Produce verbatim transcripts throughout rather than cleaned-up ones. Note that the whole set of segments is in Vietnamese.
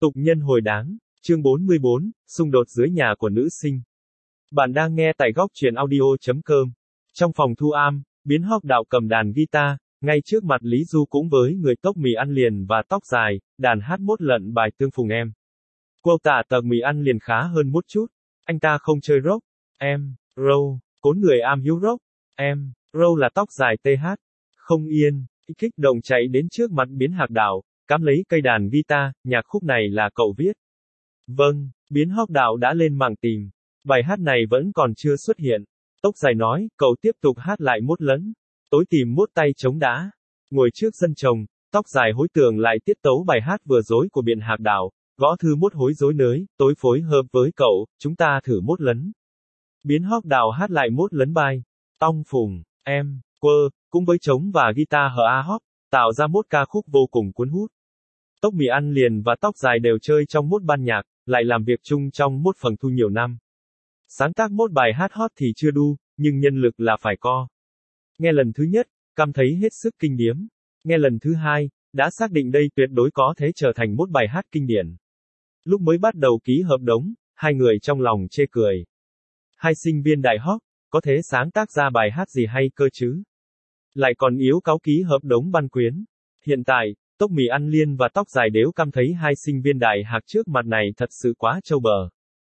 Tục nhân hồi đáng, chương bốn mươi bốn, xung đột dưới nhà của nữ sinh. Bạn đang nghe tại góc truyện audio.com. Trong phòng thu am, Biến Hóc Đạo cầm đàn guitar, ngay trước mặt Lý Du cũng với người tóc mì ăn liền và tóc dài, đàn hát mốt lận bài Tương Phùng Em. Quâu tạ tờ mì ăn liền khá hơn một chút. Anh ta không chơi rock. Em, roll, cốn người am hiếu rock. Em, roll là tóc dài tê hát. Không yên, kích động chạy đến trước mặt Biến Hạc Đạo, cắm lấy cây đàn guitar, nhạc khúc này là cậu viết. Vâng, Biến Hóc Đạo đã lên mạng tìm. Bài hát này vẫn còn chưa xuất hiện. Tóc dài nói, cậu tiếp tục hát lại mốt lẫn. Tối tìm mốt tay chống đá. Ngồi trước sân trồng, tóc dài hối tưởng lại tiết tấu bài hát vừa dối của Biện Hạc Đạo, gõ thư mốt hối dối nới, tối phối hợp với cậu, chúng ta thử mốt lẫn. Biến Hóc Đạo hát lại mốt lẫn bài. Tong Phùng, Em, quơ, cũng với trống và guitar hờ a hóc, tạo ra mốt ca khúc vô cùng cuốn hút. Tóc mì ăn liền và tóc dài đều chơi trong mốt ban nhạc, lại làm việc chung trong mốt phần thu nhiều năm. Sáng tác mốt bài hát hot thì chưa đu, nhưng nhân lực là phải co. Nghe lần thứ nhất, cảm thấy hết sức kinh điếm. Nghe lần thứ hai, đã xác định đây tuyệt đối có thể trở thành mốt bài hát kinh điển. Lúc mới bắt đầu ký hợp đồng, hai người trong lòng chê cười. Hai sinh viên đại học, có thể sáng tác ra bài hát gì hay cơ chứ? Lại còn yếu cáo ký hợp đồng ban quyến. Hiện tại, tóc mì ăn liên và tóc dài đều cảm thấy hai sinh viên đại học trước mặt này thật sự quá trâu bờ.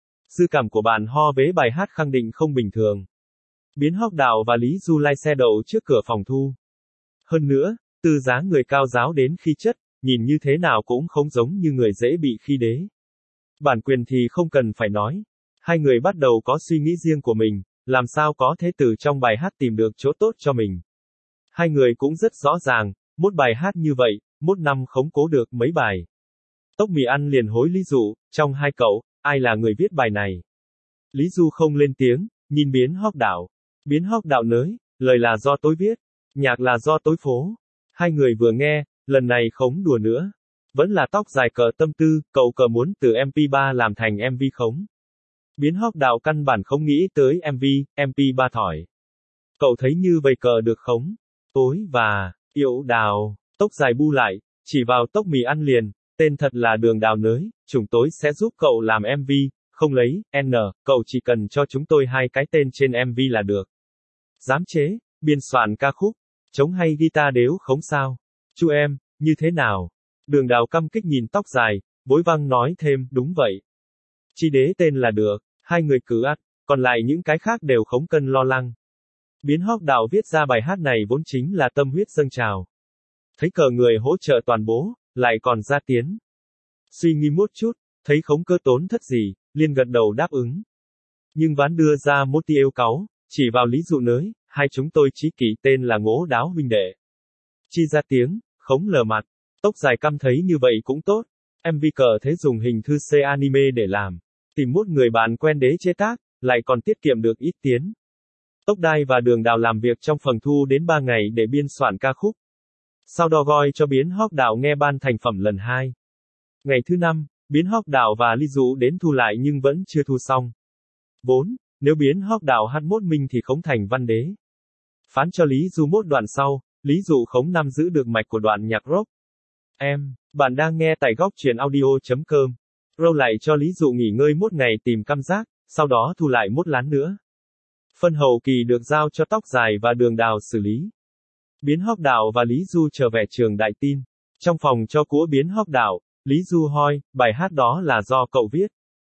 Dư cảm của bạn ho vế bài hát khẳng định không bình thường. Biến Hóc Đạo và Lý Du lai xe đậu trước cửa phòng thu. Hơn nữa, từ dáng người cao giáo đến khí chất, nhìn như thế nào cũng không giống như người dễ bị khi đế. Bản quyền thì không cần phải nói. Hai người bắt đầu có suy nghĩ riêng của mình, làm sao có thể từ trong bài hát tìm được chỗ tốt cho mình. Hai người cũng rất rõ ràng, mốt bài hát như vậy, mốt năm không cố được mấy bài. Tóc mì ăn liền hối Lý Du, trong hai cậu, ai là người viết bài này? Lý Du không lên tiếng, nhìn Biến Hóc Đạo. Biến Hóc Đạo nới, lời là do tôi viết, nhạc là do tôi phố. Hai người vừa nghe, lần này không đùa nữa. Vẫn là tóc dài cờ tâm tư, cậu cờ muốn từ em pê ba làm thành em vê khống. Biến Hóc Đạo căn bản không nghĩ tới em vê, em pê ba thỏi. Cậu thấy như vậy cờ được khống. Tối và, Yệu Đào, tóc dài bu lại, chỉ vào tóc mì ăn liền, tên thật là Đường Đào nới, chúng tôi sẽ giúp cậu làm em vê, không lấy, N, cậu chỉ cần cho chúng tôi hai cái tên trên em vê là được. Giám chế, biên soạn ca khúc, trống hay guitar đều không sao. Chú em, như thế nào? Đường Đào căm kích nhìn tóc dài, bối văng nói thêm, đúng vậy. Chỉ đế tên là được, hai người cứ ắt, còn lại những cái khác đều không cần lo lắng. Biến Hóc Đạo viết ra bài hát này vốn chính là tâm huyết dâng trào. Thấy cờ người hỗ trợ toàn bố, lại còn ra tiếng. Suy nghĩ một chút, thấy không cơ tốn thất gì, liền gật đầu đáp ứng. Nhưng ván đưa ra một tia yêu cáu, chỉ vào Lý Du nới, hai chúng tôi chỉ kỹ tên là Ngố Đáo huynh đệ. Chi ra tiếng, không lờ mặt, tóc dài căm thấy như vậy cũng tốt. em vê cờ thế dùng hình thư C anime để làm. Tìm một người bạn quen đế chế tác, lại còn tiết kiệm được ít tiền. Tóc Đai và Đường Đào làm việc trong phòng thu đến ba ngày để biên soạn ca khúc. Sau đó gọi cho Biến Hóc Đạo nghe ban thành phẩm lần hai. Ngày thứ năm, Biến Hóc Đạo và Lý Du đến thu lại nhưng vẫn chưa thu xong. bốn. Nếu Biến Hóc Đạo hát mốt mình thì không thành văn đế. Phán cho Lý Du mốt đoạn sau, Lý Du không nắm giữ được mạch của đoạn nhạc rock. Em, bạn đang nghe tại góc truyện audio.com. Roll lại cho Lý Du nghỉ ngơi một ngày tìm cảm giác, sau đó thu lại mốt lán nữa. Phần hậu kỳ được giao cho tóc dài và Đường Đào xử lý. Biến Hóc Đạo và Lý Du trở về trường Đại Tin. Trong phòng cho của Biến Hóc Đạo, Lý Du hỏi, bài hát đó là do cậu viết.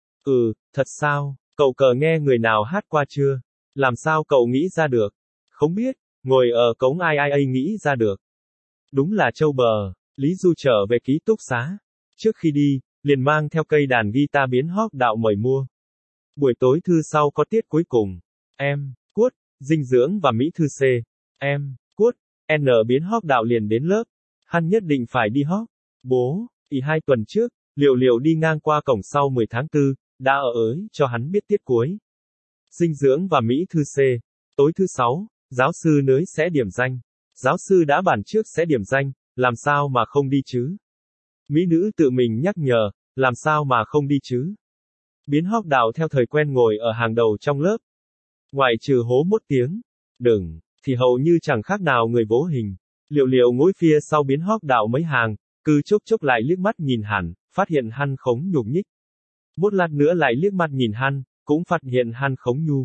Ừ, thật sao, cậu cờ nghe người nào hát qua chưa? Làm sao cậu nghĩ ra được? Không biết, ngồi ở cống ai ai ai nghĩ ra được. Đúng là châu bờ, Lý Du trở về ký túc xá. Trước khi đi, liền mang theo cây đàn guitar Biến Hóc Đạo mời mua. Buổi tối thư sau có tiết cuối cùng. Em, Cuốt, dinh dưỡng và mỹ thư C. Em, Cuốt, N Biến Hóc Đạo liền đến lớp. Hắn nhất định phải đi hóc. Bố, ý hai tuần trước, Liệu Liệu đi ngang qua cổng sau mười tháng tư, đã ở ới cho hắn biết tiết cuối. Dinh dưỡng và mỹ thư C. Tối thứ sáu, giáo sư nới sẽ điểm danh. Giáo sư đã bản trước sẽ điểm danh, làm sao mà không đi chứ? Mỹ nữ tự mình nhắc nhở, làm sao mà không đi chứ? Biến Hóc Đạo theo thời quen ngồi ở hàng đầu trong lớp. Ngoại trừ hố một tiếng, đừng, thì hầu như chẳng khác nào người vô hình. Liệu Liệu ngồi phía sau Biến Hóc Đạo mấy hàng, cứ chốc chốc lại liếc mắt nhìn hẳn, phát hiện hắn khống nhúc nhích. Một lát nữa lại liếc mắt nhìn hắn, cũng phát hiện hắn khống nhu.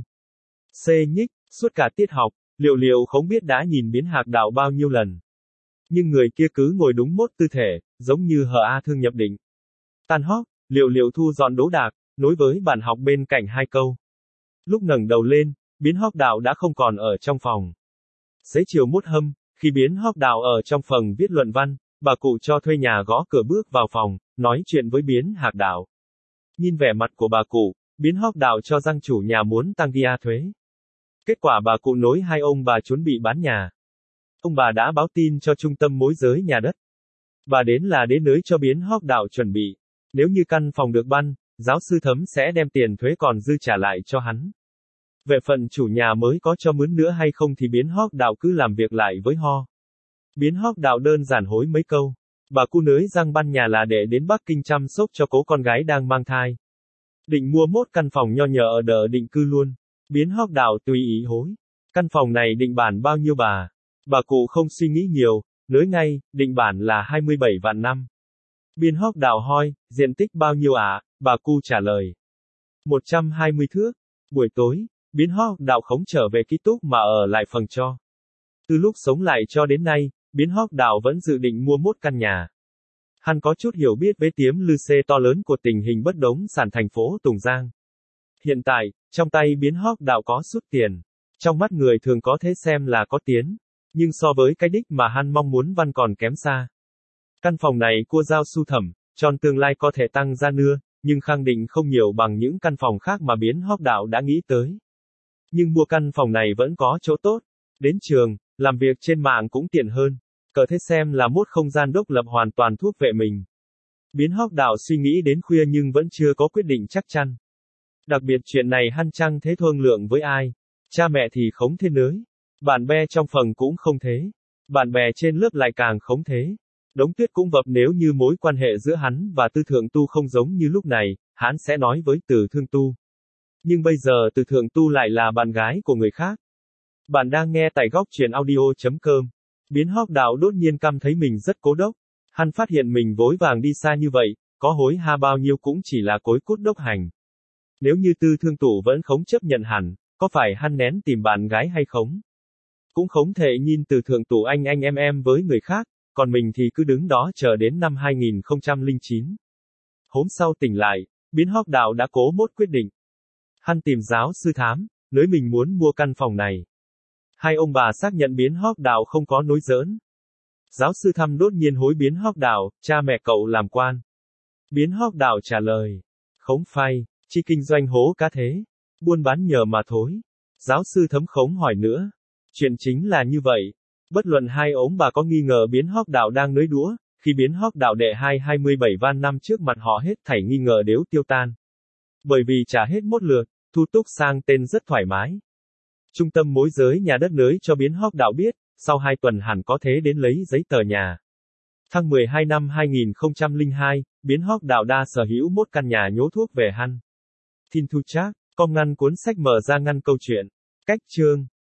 Xê nhích, suốt cả tiết học, Liệu Liệu không biết đã nhìn Biến Hạc Đạo bao nhiêu lần. Nhưng người kia cứ ngồi đúng mốt tư thể, giống như hờ A Thương nhập định. Tan học, Liệu Liệu thu dọn đố đạc, nối với bàn học bên cạnh hai câu. Lúc ngẩng đầu lên, Biến Hóc Đạo đã không còn ở trong phòng. Xế chiều mốt hâm, khi Biến Hóc Đạo ở trong phòng viết luận văn, bà cụ cho thuê nhà gõ cửa bước vào phòng, nói chuyện với Biến Hạc Đạo. Nhìn vẻ mặt của bà cụ, Biến Hóc Đạo cho rằng chủ nhà muốn tăng gia thuế. Kết quả bà cụ nối hai ông bà chuẩn bị bán nhà. Ông bà đã báo tin cho trung tâm môi giới nhà đất. Bà đến là đến nơi cho Biến Hóc Đạo chuẩn bị. Nếu như căn phòng được ban, giáo sư Thấm sẽ đem tiền thuế còn dư trả lại cho hắn. Về phần chủ nhà mới có cho mướn nữa hay không thì Biến Hóc Đạo cứ làm việc lại với ho. Biến Hóc Đạo đơn giản hối mấy câu. Bà cu nới răng ban nhà là để đến Bắc Kinh chăm sóc cho cố con gái đang mang thai. Định mua mốt căn phòng nho nhỏ ở đợ định cư luôn. Biến Hóc Đạo tùy ý hối. Căn phòng này định bản bao nhiêu bà? Bà cụ không suy nghĩ nhiều, nói ngay, định bản là hai mươi bảy vạn năm. Biến Hóc Đạo hỏi, diện tích bao nhiêu ạ? À? Bà cu trả lời. một trăm hai mươi thước. Buổi tối, Biến Hóc Đạo khống trở về ký túc mà ở lại phần cho. Từ lúc sống lại cho đến nay, Biến Hóc Đạo vẫn dự định mua mốt căn nhà. Hắn có chút hiểu biết với tiếm lư xê to lớn của tình hình bất động sản thành phố Tùng Giang. Hiện tại, trong tay Biến Hóc Đạo có chút tiền. Trong mắt người thường có thể xem là có tiến. Nhưng so với cái đích mà hắn mong muốn văn còn kém xa. Căn phòng này của giao su thẩm, tròn tương lai có thể tăng ra nưa, nhưng khẳng định không nhiều bằng những căn phòng khác mà Biến Hóc Đạo đã nghĩ tới. Nhưng mua căn phòng này vẫn có chỗ tốt. Đến trường, làm việc trên mạng cũng tiện hơn. Cờ thế xem là một không gian độc lập hoàn toàn thuộc về mình. Biến Hóc Đạo suy nghĩ đến khuya nhưng vẫn chưa có quyết định chắc chắn. Đặc biệt chuyện này hắn chẳng thế thương lượng với ai. Cha mẹ thì không thế nới. Bạn bè trong phòng cũng không thế. Bạn bè trên lớp lại càng không thế. Đống Tuyết cũng vập nếu như mối quan hệ giữa hắn và Tư Thượng Tu không giống như lúc này, hắn sẽ nói với Từ Thương Tu. Nhưng bây giờ Từ Thượng Tu lại là bạn gái của người khác. Bạn đang nghe tại góc truyện audio.com. Biến Hóc Đạo đột nhiên cảm thấy mình rất cố đốc. Hắn phát hiện mình vội vàng đi xa như vậy, có hối ha bao nhiêu cũng chỉ là cối cút đốc hành. Nếu như Tư Thương Tu vẫn không chấp nhận hẳn, có phải hắn nén tìm bạn gái hay không? Cũng không thể nhìn Từ Thượng Tu anh anh em em với người khác, còn mình thì cứ đứng đó chờ đến năm hai nghìn không trăm lẻ chín. Hôm sau tỉnh lại, Biến Hóc Đạo đã cố mốt quyết định. Hắn tìm giáo sư Thám, nói mình muốn mua căn phòng này. Hai ông bà xác nhận Biến Hóc Đạo không có nói giỡn. Giáo sư Thăm đột nhiên hối Biến Hóc Đạo, cha mẹ cậu làm quan. Biến Hóc Đạo trả lời. Không phải, chỉ kinh doanh hố cá thế. Buôn bán nhờ mà thôi. Giáo sư Thấm không hỏi nữa. Chuyện chính là như vậy. Bất luận hai ông bà có nghi ngờ Biến Hóc Đạo đang nói đùa, khi Biến Hóc Đạo đệ hai hai mươi bảy van năm trước mặt họ hết thảy nghi ngờ đều tiêu tan. Bởi vì trả hết một lượt, Thu Túc sang tên rất thoải mái. Trung tâm môi giới nhà đất nới cho Biến Hóc Đạo biết, sau hai tuần hẳn có thể đến lấy giấy tờ nhà. Tháng mười hai năm hai nghìn không trăm lẻ hai, Biến Hóc Đạo đa sở hữu một căn nhà nhố thuốc về hắn. Tin Thu Trác, com ngăn cuốn sách mở ra ngăn câu chuyện. Cách chương.